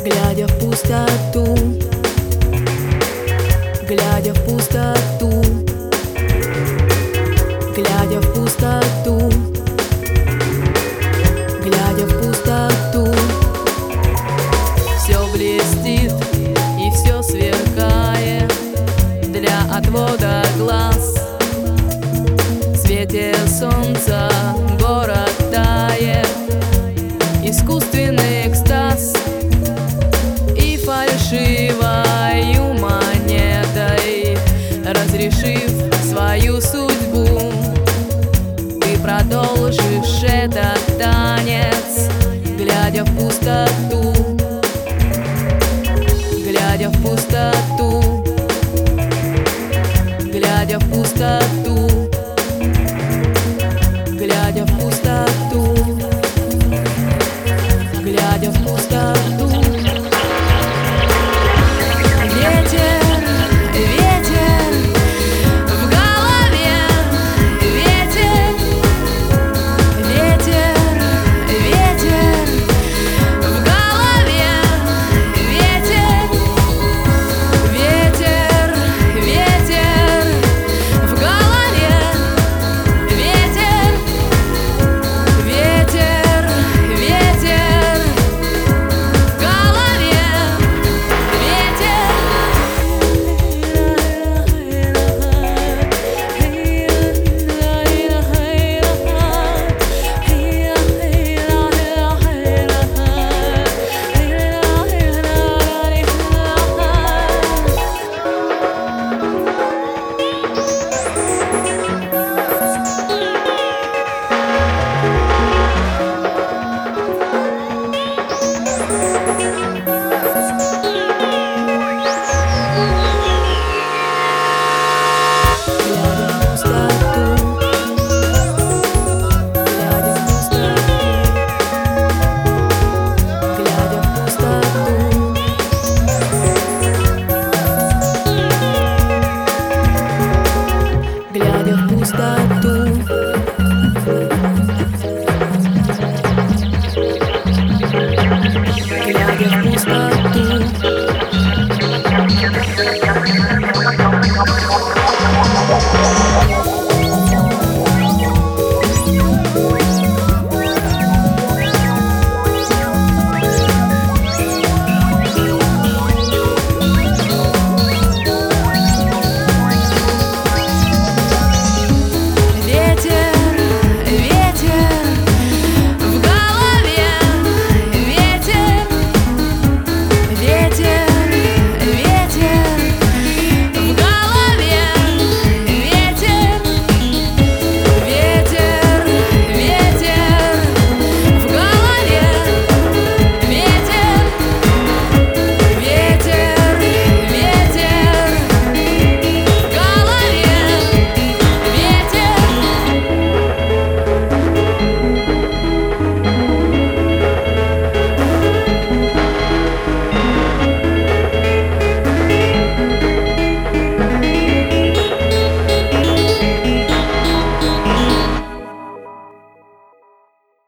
глядя в пустоту, глядя в пустоту, глядя в пустоту, глядя в пустоту. Все блестит и все сверкает для отвода глаз. В свете солнца город тает, искусственный экстаз. И фальшивою монетой, разрешив свою судьбу, ты продолжишь этот танец, глядя в пустоту.